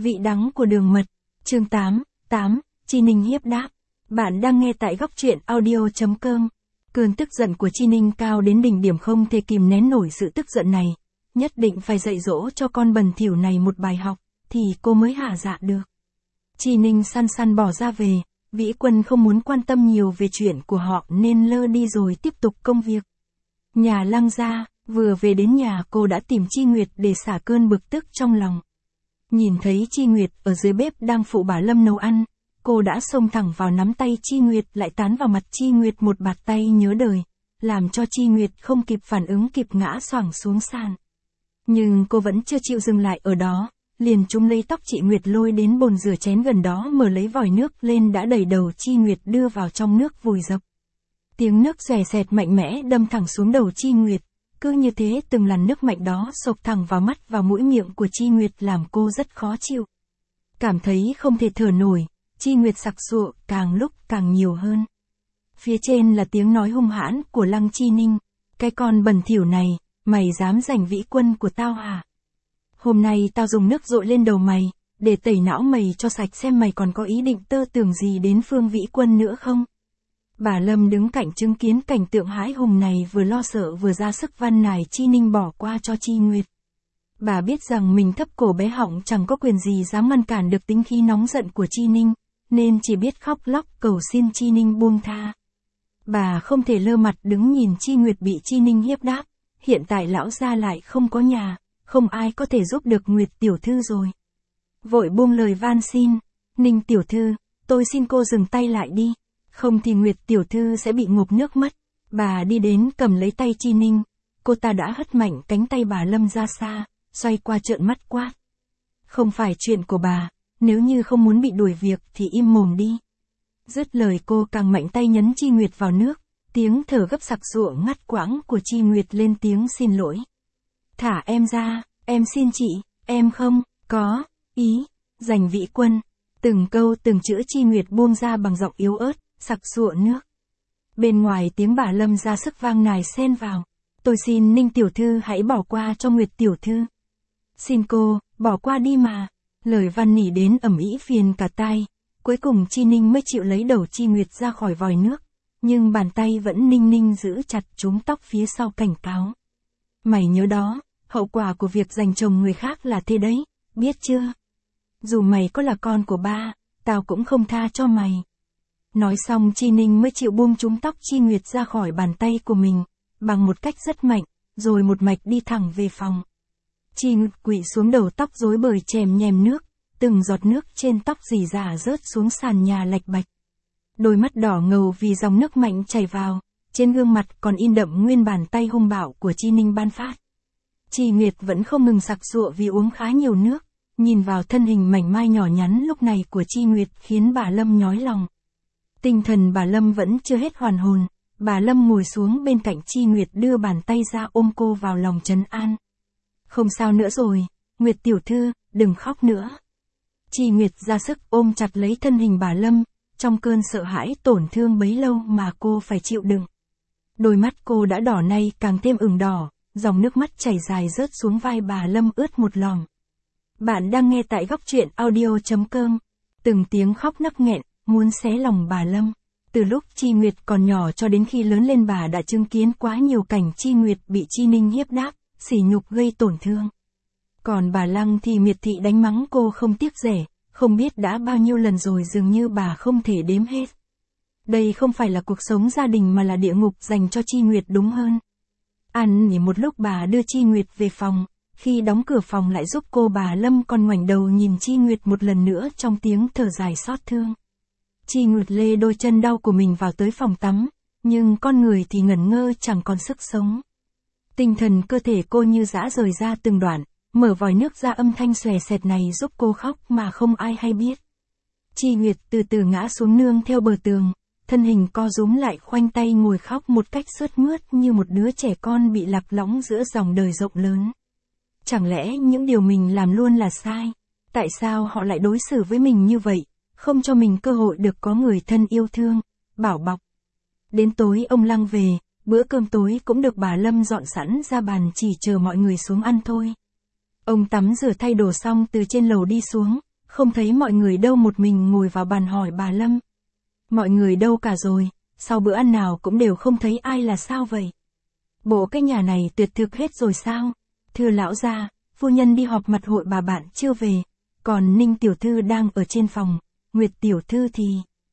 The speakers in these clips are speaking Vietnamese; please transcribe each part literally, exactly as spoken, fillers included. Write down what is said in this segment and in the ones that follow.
Vị đắng của đường mật, chương tám, tám, Chi Ninh hiếp đáp. Bạn đang nghe tại góc truyện audio.com. Cơn tức giận của Chi Ninh cao đến đỉnh điểm, không thể kìm nén nổi sự tức giận này. Nhất định phải dạy dỗ cho con bần thỉu này một bài học, thì cô mới hả dạ được. Chi Ninh săn săn bỏ ra về, Vĩ Quân không muốn quan tâm nhiều về chuyện của họ nên lơ đi rồi tiếp tục công việc. Nhà Lăng gia, vừa về đến nhà cô đã tìm Chi Nguyệt để xả cơn bực tức trong lòng. Nhìn thấy Chi Nguyệt ở dưới bếp đang phụ bà Lâm nấu ăn, cô đã xông thẳng vào nắm tay Chi Nguyệt, lại tán vào mặt Chi Nguyệt một bạt tay nhớ đời, làm cho Chi Nguyệt không kịp phản ứng kịp ngã xoảng xuống sàn. Nhưng cô vẫn chưa chịu dừng lại ở đó, liền túm lấy tóc chị Nguyệt lôi đến bồn rửa chén gần đó, mở lấy vòi nước lên đã đẩy đầu Chi Nguyệt đưa vào trong nước vùi dập. Tiếng nước rè sẹt mạnh mẽ đâm thẳng xuống đầu Chi Nguyệt. Cứ như thế từng làn nước mạnh đó xộc thẳng vào mắt và mũi miệng của Chi Nguyệt làm cô rất khó chịu. Cảm thấy không thể thở nổi, Chi Nguyệt sặc sụa càng lúc càng nhiều hơn. Phía trên là tiếng nói hung hãn của Lăng Chi Ninh. Cái con bẩn thỉu này, mày dám giành Vĩ Quân của tao hả? Hôm nay tao dùng nước dội lên đầu mày, để tẩy não mày cho sạch xem mày còn có ý định tơ tưởng gì đến Phương Vĩ Quân nữa không? Bà Lâm đứng cạnh chứng kiến cảnh tượng hãi hùng này, vừa lo sợ vừa ra sức van nài Chi Ninh bỏ qua cho Chi Nguyệt. Bà biết rằng mình thấp cổ bé họng chẳng có quyền gì dám ngăn cản được tính khí nóng giận của Chi Ninh, nên chỉ biết khóc lóc cầu xin Chi Ninh buông tha. Bà không thể lơ mặt đứng nhìn Chi Nguyệt bị Chi Ninh hiếp đáp, hiện tại lão gia lại không có nhà, không ai có thể giúp được Nguyệt tiểu thư rồi. Vội buông lời van xin, Ninh tiểu thư, tôi xin cô dừng tay lại đi. Không thì Nguyệt tiểu thư sẽ bị ngộp nước mất. Bà đi đến cầm lấy tay Chi Ninh, cô ta đã hất mạnh cánh tay bà Lâm ra xa, xoay qua trợn mắt quát. Không phải chuyện của bà, nếu như không muốn bị đuổi việc thì im mồm đi. Dứt lời cô càng mạnh tay nhấn Chi Nguyệt vào nước, tiếng thở gấp sặc sụa ngắt quãng của Chi Nguyệt lên tiếng xin lỗi. Thả em ra, em xin chị, em không có ý giành Vĩ Quân. Từng câu từng chữ Chi Nguyệt buông ra bằng giọng yếu ớt, sặc sụa nước. Bên ngoài tiếng bà Lâm ra sức vang nài xen vào. Tôi xin Ninh tiểu thư hãy bỏ qua cho Nguyệt tiểu thư. Xin cô, bỏ qua đi mà. Lời van nỉ đến ầm ĩ phiền cả tai. Cuối cùng Chi Ninh mới chịu lấy đầu Chi Nguyệt ra khỏi vòi nước. Nhưng bàn tay vẫn ninh ninh giữ chặt chúm tóc phía sau cảnh cáo. Mày nhớ đó, hậu quả của việc giành chồng người khác là thế đấy, biết chưa? Dù mày có là con của ba, tao cũng không tha cho mày. Nói xong Chi Ninh mới chịu buông chúm tóc Chi Nguyệt ra khỏi bàn tay của mình, bằng một cách rất mạnh, rồi một mạch đi thẳng về phòng. Chi Nguyệt quỵ xuống đầu tóc rối bời chèm nhèm nước, từng giọt nước trên tóc rỉ rả rớt xuống sàn nhà lạch bạch. Đôi mắt đỏ ngầu vì dòng nước mạnh chảy vào, trên gương mặt còn in đậm nguyên bàn tay hung bạo của Chi Ninh ban phát. Chi Nguyệt vẫn không ngừng sặc sụa vì uống khá nhiều nước, nhìn vào thân hình mảnh mai nhỏ nhắn lúc này của Chi Nguyệt khiến bà Lâm nhói lòng. Tinh thần bà Lâm vẫn chưa hết hoàn hồn, bà Lâm ngồi xuống bên cạnh Chi Nguyệt đưa bàn tay ra ôm cô vào lòng trấn an. Không sao nữa rồi, Nguyệt tiểu thư, đừng khóc nữa. Chi Nguyệt ra sức ôm chặt lấy thân hình bà Lâm, trong cơn sợ hãi tổn thương bấy lâu mà cô phải chịu đựng. Đôi mắt cô đã đỏ nay càng thêm ửng đỏ, dòng nước mắt chảy dài rớt xuống vai bà Lâm ướt một lòm. Bạn đang nghe tại góc truyện audio.com. Từng tiếng khóc nấc nghẹn, muốn xé lòng bà Lâm. Từ lúc Chi Nguyệt còn nhỏ cho đến khi lớn lên, bà đã chứng kiến quá nhiều cảnh Chi Nguyệt bị Chi Ninh hiếp đáp, sỉ nhục gây tổn thương. Còn bà Lăng thì miệt thị đánh mắng cô không tiếc rẻ, không biết đã bao nhiêu lần rồi, dường như bà không thể đếm hết. Đây không phải là cuộc sống gia đình mà là địa ngục dành cho Chi Nguyệt đúng hơn. Ăn nghỉ một lúc bà đưa Chi Nguyệt về phòng, khi đóng cửa phòng lại giúp cô, bà Lâm còn ngoảnh đầu nhìn Chi Nguyệt một lần nữa trong tiếng thở dài xót thương. Chi Nguyệt lê đôi chân đau của mình vào tới phòng tắm, nhưng con người thì ngẩn ngơ chẳng còn sức sống. Tinh thần cơ thể cô như giã rời ra từng đoạn, mở vòi nước ra, âm thanh xòe xẹt này giúp cô khóc mà không ai hay biết. Chi Nguyệt từ từ ngã xuống nương theo bờ tường, thân hình co rúm lại khoanh tay ngồi khóc một cách sướt mướt như một đứa trẻ con bị lạc lõng giữa dòng đời rộng lớn. Chẳng lẽ những điều mình làm luôn là sai? Tại sao họ lại đối xử với mình như vậy, không cho mình cơ hội được có người thân yêu thương, bảo bọc? Đến tối ông Lăng về, bữa cơm tối cũng được bà Lâm dọn sẵn ra bàn, chỉ chờ mọi người xuống ăn thôi. Ông tắm rửa thay đồ xong từ trên lầu đi xuống, Không thấy mọi người đâu, một mình ngồi vào bàn hỏi bà Lâm. Mọi người đâu cả rồi, sau bữa ăn nào cũng đều không thấy ai là sao vậy? Bộ cái nhà này tuyệt thực hết rồi sao? Thưa lão gia, phu nhân đi họp mặt hội bà bạn chưa về, còn Ninh tiểu thư đang ở trên phòng, Nguyệt tiểu thư thì...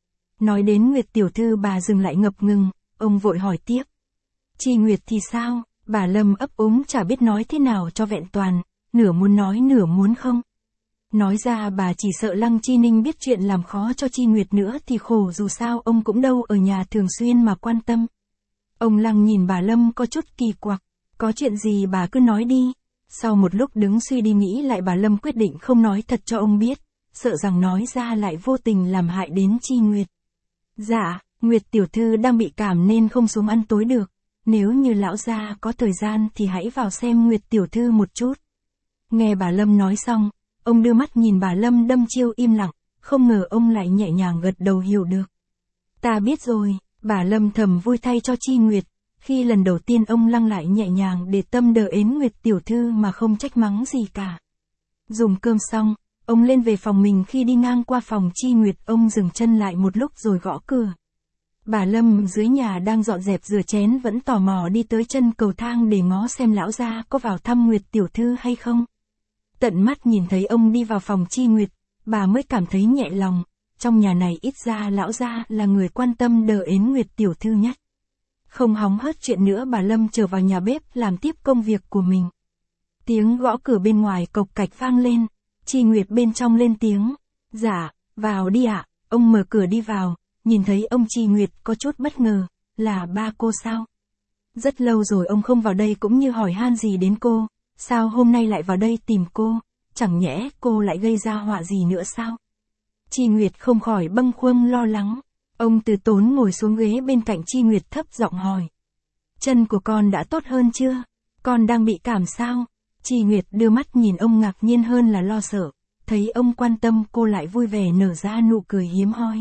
Nói đến Nguyệt tiểu thư bà dừng lại ngập ngừng, ông vội hỏi tiếp. Chi Nguyệt thì sao? Bà Lâm ấp úng chả biết nói thế nào cho vẹn toàn, nửa muốn nói nửa muốn không. Nói ra bà chỉ sợ Lăng Chi Ninh biết chuyện làm khó cho Chi Nguyệt nữa thì khổ, dù sao ông cũng đâu ở nhà thường xuyên mà quan tâm. Ông Lăng nhìn bà Lâm có chút kỳ quặc, có chuyện gì bà cứ nói đi. Sau một lúc đứng suy đi nghĩ lại, bà Lâm quyết định không nói thật cho ông biết, sợ rằng nói ra lại vô tình làm hại đến Chi Nguyệt. Dạ, Nguyệt tiểu thư đang bị cảm nên không xuống ăn tối được, nếu như lão gia có thời gian thì hãy vào xem Nguyệt tiểu thư một chút. Nghe bà Lâm nói xong, ông đưa mắt nhìn bà Lâm đâm chiêu im lặng, không ngờ ông lại nhẹ nhàng gật đầu hiểu được. Ta biết rồi, bà Lâm thầm vui thay cho Chi Nguyệt, khi lần đầu tiên ông Lăng lại nhẹ nhàng để tâm đờ ến Nguyệt tiểu thư mà không trách mắng gì cả. Dùng cơm xong, ông lên về phòng mình, khi đi ngang qua phòng Chi Nguyệt ông dừng chân lại một lúc rồi gõ cửa. Bà Lâm dưới nhà đang dọn dẹp rửa chén vẫn tò mò đi tới chân cầu thang để ngó xem lão gia có vào thăm Nguyệt tiểu thư hay không. Tận mắt nhìn thấy ông đi vào phòng Chi Nguyệt, bà mới cảm thấy nhẹ lòng, trong nhà này ít ra lão gia là người quan tâm đờ ến Nguyệt tiểu thư nhất. Không hóng hớt chuyện nữa, bà Lâm trở vào nhà bếp làm tiếp công việc của mình. Tiếng gõ cửa bên ngoài cộc cạch vang lên, Chi Nguyệt bên trong lên tiếng. Dạ, vào đi ạ. Ông mở cửa đi vào, nhìn thấy ông Chi Nguyệt có chút bất ngờ, là ba cô sao? Rất lâu rồi ông không vào đây cũng như hỏi han gì đến cô, sao hôm nay lại vào đây tìm cô, chẳng nhẽ cô lại gây ra họa gì nữa sao? Chi Nguyệt không khỏi bâng khuâng lo lắng, ông từ tốn ngồi xuống ghế bên cạnh Chi Nguyệt thấp giọng hỏi. Chân của con đã tốt hơn chưa? Con đang bị cảm sao? Chi Nguyệt đưa mắt nhìn ông ngạc nhiên hơn là lo sợ, thấy ông quan tâm cô lại vui vẻ nở ra nụ cười hiếm hoi.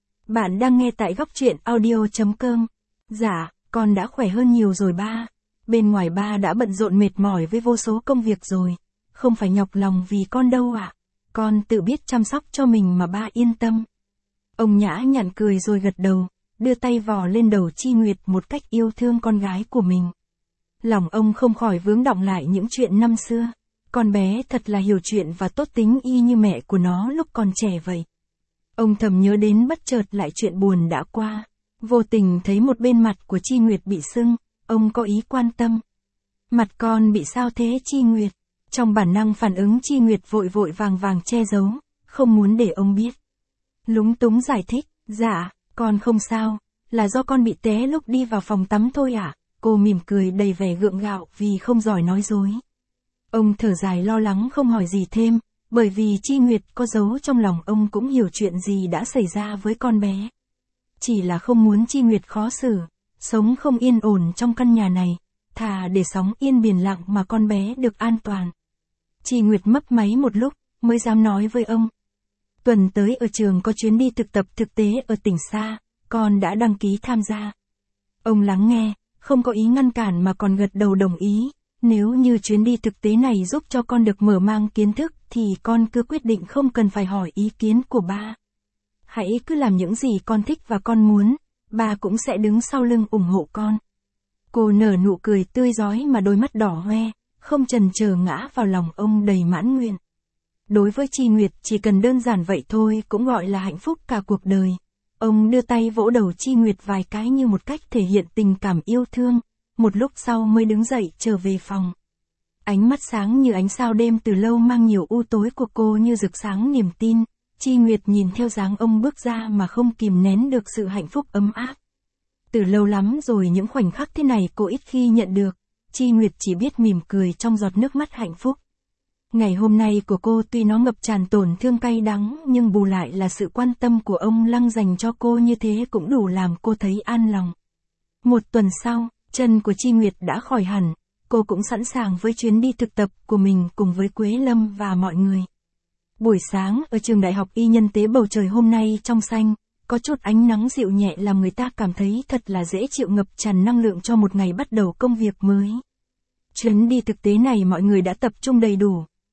Bạn đang nghe tại góc truyện audio chấm com. Dạ, con đã khỏe hơn nhiều rồi ba. Bên ngoài ba đã bận rộn mệt mỏi với vô số công việc rồi. Không phải nhọc lòng vì con đâu ạ. À. Con tự biết chăm sóc cho mình mà ba yên tâm. Ông nhã nhặn cười rồi gật đầu, đưa tay vò lên đầu Chi Nguyệt một cách yêu thương con gái của mình. Lòng ông không khỏi vướng đọng lại những chuyện năm xưa. Con bé thật là hiểu chuyện và tốt tính y như mẹ của nó lúc còn trẻ vậy. Ông thầm nhớ đến bất chợt lại chuyện buồn đã qua. Vô tình thấy một bên mặt của Chi Nguyệt bị sưng, ông có ý quan tâm. Mặt con bị sao thế Chi Nguyệt? Trong bản năng phản ứng Chi Nguyệt vội vội vàng vàng che giấu, không muốn để ông biết. Lúng túng giải thích, dạ, con không sao, là do con bị té lúc đi vào phòng tắm thôi ạ. À? Cô mỉm cười đầy vẻ gượng gạo vì không giỏi nói dối. Ông thở dài lo lắng không hỏi gì thêm, bởi vì Chi Nguyệt có giấu trong lòng ông cũng hiểu chuyện gì đã xảy ra với con bé. Chỉ là không muốn Chi Nguyệt khó xử, sống không yên ổn trong căn nhà này, thà để sóng yên biển lặng mà con bé được an toàn. Chi Nguyệt mấp máy một lúc, mới dám nói với ông. Tuần tới ở trường có chuyến đi thực tập thực tế ở tỉnh xa, con đã đăng ký tham gia. Ông lắng nghe, không có ý ngăn cản mà còn gật đầu đồng ý. Nếu như chuyến đi thực tế này giúp cho con được mở mang kiến thức thì con cứ quyết định không cần phải hỏi ý kiến của ba. Hãy cứ làm những gì con thích và con muốn, ba cũng sẽ đứng sau lưng ủng hộ con. Cô nở nụ cười tươi rói mà đôi mắt đỏ hoe, không chần chờ ngã vào lòng ông đầy mãn nguyện. Đối với Chi Nguyệt chỉ cần đơn giản vậy thôi cũng gọi là hạnh phúc cả cuộc đời. Ông đưa tay vỗ đầu Chi Nguyệt vài cái như một cách thể hiện tình cảm yêu thương. Một lúc sau mới đứng dậy trở về phòng. Ánh mắt sáng như ánh sao đêm từ lâu mang nhiều u tối của cô như rực sáng niềm tin. Chi Nguyệt nhìn theo dáng ông bước ra mà không kìm nén được sự hạnh phúc ấm áp. Từ lâu lắm rồi những khoảnh khắc thế này cô ít khi nhận được. Chi Nguyệt chỉ biết mỉm cười trong giọt nước mắt hạnh phúc. Ngày hôm nay của cô tuy nó ngập tràn tổn thương cay đắng nhưng bù lại là sự quan tâm của ông Lăng dành cho cô, như thế cũng đủ làm cô thấy an lòng. Một tuần sau, chân của Chi Nguyệt đã khỏi hẳn, cô cũng sẵn sàng với chuyến đi thực tập của mình cùng với Quế Lâm và mọi người. Buổi sáng ở trường Đại học Y Nhân Tế, bầu trời hôm nay trong xanh, có chút ánh nắng dịu nhẹ làm người ta cảm thấy thật là dễ chịu, ngập tràn năng lượng cho một ngày bắt đầu công việc mới. Chuyến đi thực tế này mọi người đã tập trung đầy đủ,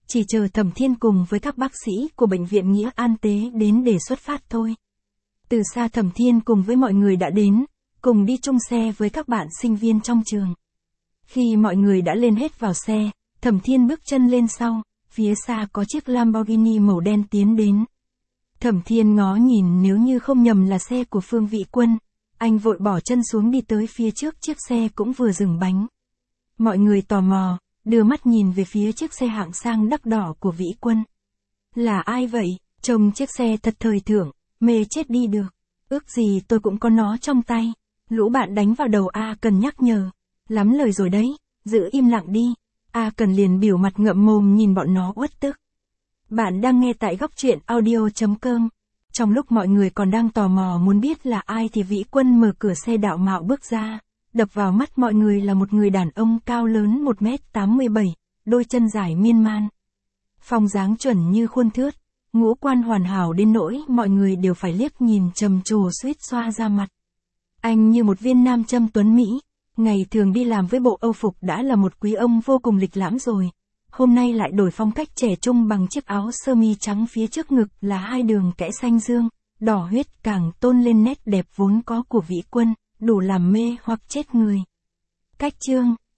chỉ chờ Thẩm Thiên cùng với các bác sĩ của bệnh viện Nghĩa An Tế đến để xuất phát thôi. Từ xa Thẩm Thiên cùng với mọi người đã đến, cùng đi chung xe với các bạn sinh viên trong trường. Khi mọi người đã lên hết vào xe, Thẩm Thiên bước chân lên sau, phía xa có chiếc Lamborghini màu đen tiến đến. Thẩm Thiên ngó nhìn, nếu như không nhầm là xe của Phương Vĩ Quân, anh vội bỏ chân xuống đi tới phía trước, chiếc xe cũng vừa dừng bánh. Mọi người tò mò, đưa mắt nhìn về phía chiếc xe hạng sang đắt đỏ của Vĩ Quân. Là ai vậy? Trông chiếc xe thật thời thượng, mê chết đi được. Ước gì tôi cũng có nó trong tay. Lũ bạn đánh vào đầu A Cần nhắc nhở. Lắm lời rồi đấy, giữ im lặng đi. A Cần liền biểu mặt ngậm mồm nhìn bọn nó uất tức. Bạn đang nghe tại góc truyện audio chấm com. Trong lúc mọi người còn đang tò mò muốn biết là ai thì Vĩ Quân mở cửa xe đạo mạo bước ra. Đập vào mắt mọi người là một người đàn ông cao lớn một mét tám mươi bảy, đôi chân dài miên man. Phong dáng chuẩn như khuôn thước, ngũ quan hoàn hảo đến nỗi mọi người đều phải liếc nhìn trầm trồ suýt xoa ra mặt. Anh như một viên nam châm tuấn Mỹ, ngày thường đi làm với bộ âu phục đã là một quý ông vô cùng lịch lãm rồi. Hôm nay lại đổi phong cách trẻ trung bằng chiếc áo sơ mi trắng, phía trước ngực là hai đường kẽ xanh dương, đỏ huyết, càng tôn lên nét đẹp vốn có của Vĩ Quân, đủ làm mê hoặc chết người. Cách chương